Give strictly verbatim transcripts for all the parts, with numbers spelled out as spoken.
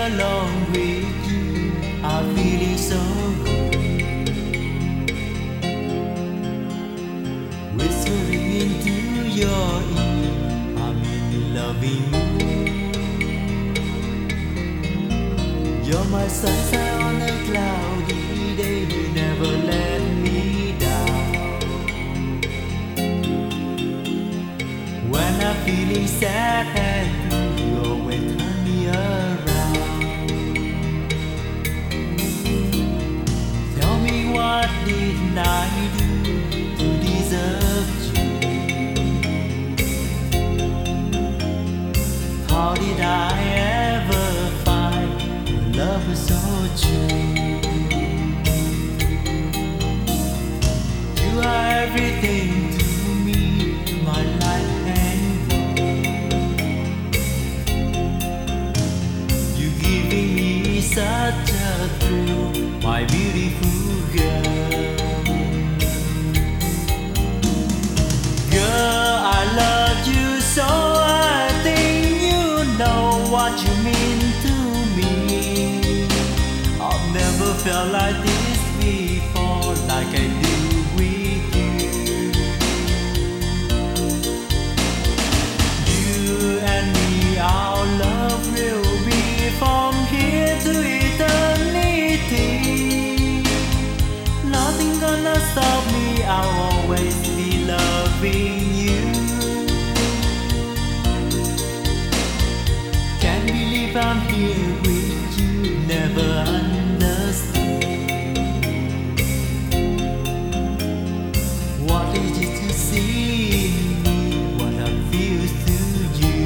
alone with you. I'm feeling so good. Whispering into your ear, I'm in loving you. You're my sunshine on a cloudy day. You never let me down. When I'm feeling sad and blue, you always turn me around. Tell me what did I do to deserve you? How did I ever find love was so true? You are everything to me, my life and world. You giving me such a thrill, my beautiful girl. Girl, I love you so, I think you know what you mean to me. I've never felt like this before, like I do with you. You and me, our love will be from here to eternity. Nothing gonna stop me, I'll always be loving you. Can't believe I'm here with you, never understood. What is it to see in me, what I feel to you?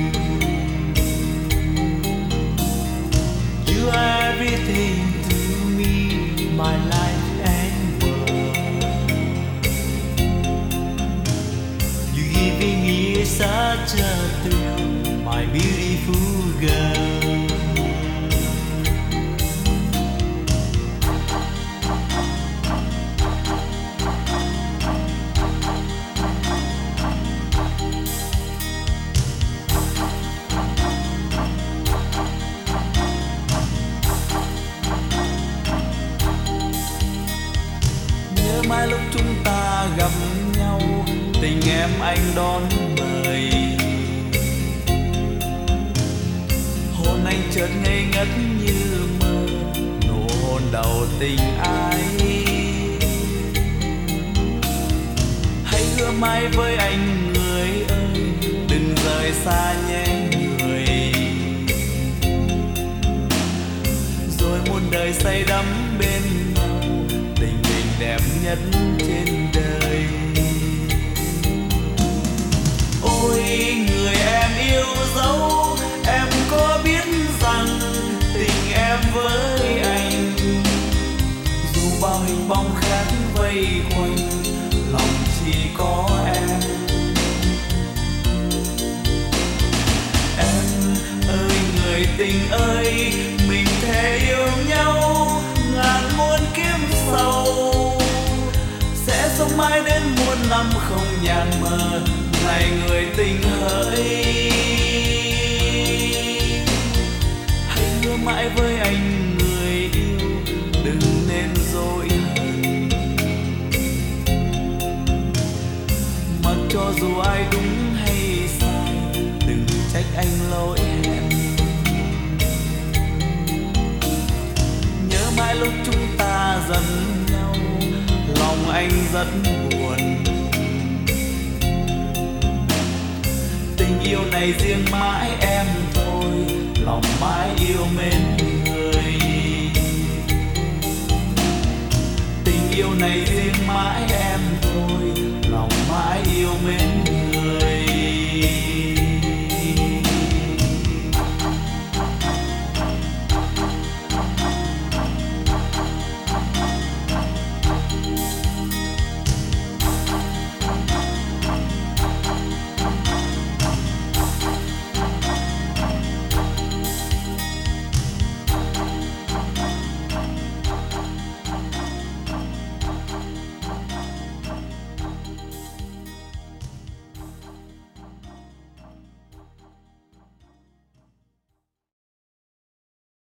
You are everything to me, my life and world. You giving me such a thrill, my beautiful girl. Nhớ mai lúc chúng ta gặp nhau, tình em anh đón mời. Hôn anh chợt ngây ngất như mơ, nụ hôn đầu tình ai. Hãy hứa mãi với anh người ơi, đừng rời xa nhé người. Rồi muôn đời say đắm bên nhau, tình mình đẹp nhất trên đời. Ôi người em yêu dấu, em có biết rằng tình em với anh, dù bao hình bóng khác vây quanh, lòng chỉ có em. Em ơi người tình ơi, mình thề yêu nhau ngàn muôn kiếp sau, sẽ sống mãi đến muôn năm không nhàn mờ, ngày người tình hỡi. Hãy hứa mãi với anh người yêu, đừng nên dối hận. Mặc cho dù ai đúng hay sai, đừng trách anh lỗi hẹn. Nhớ mãi lúc chúng ta giận nhau, lòng anh rất buồn. Tình yêu này riêng mãi em thôi, lòng mãi yêu mến người. Tình yêu này riêng mãi em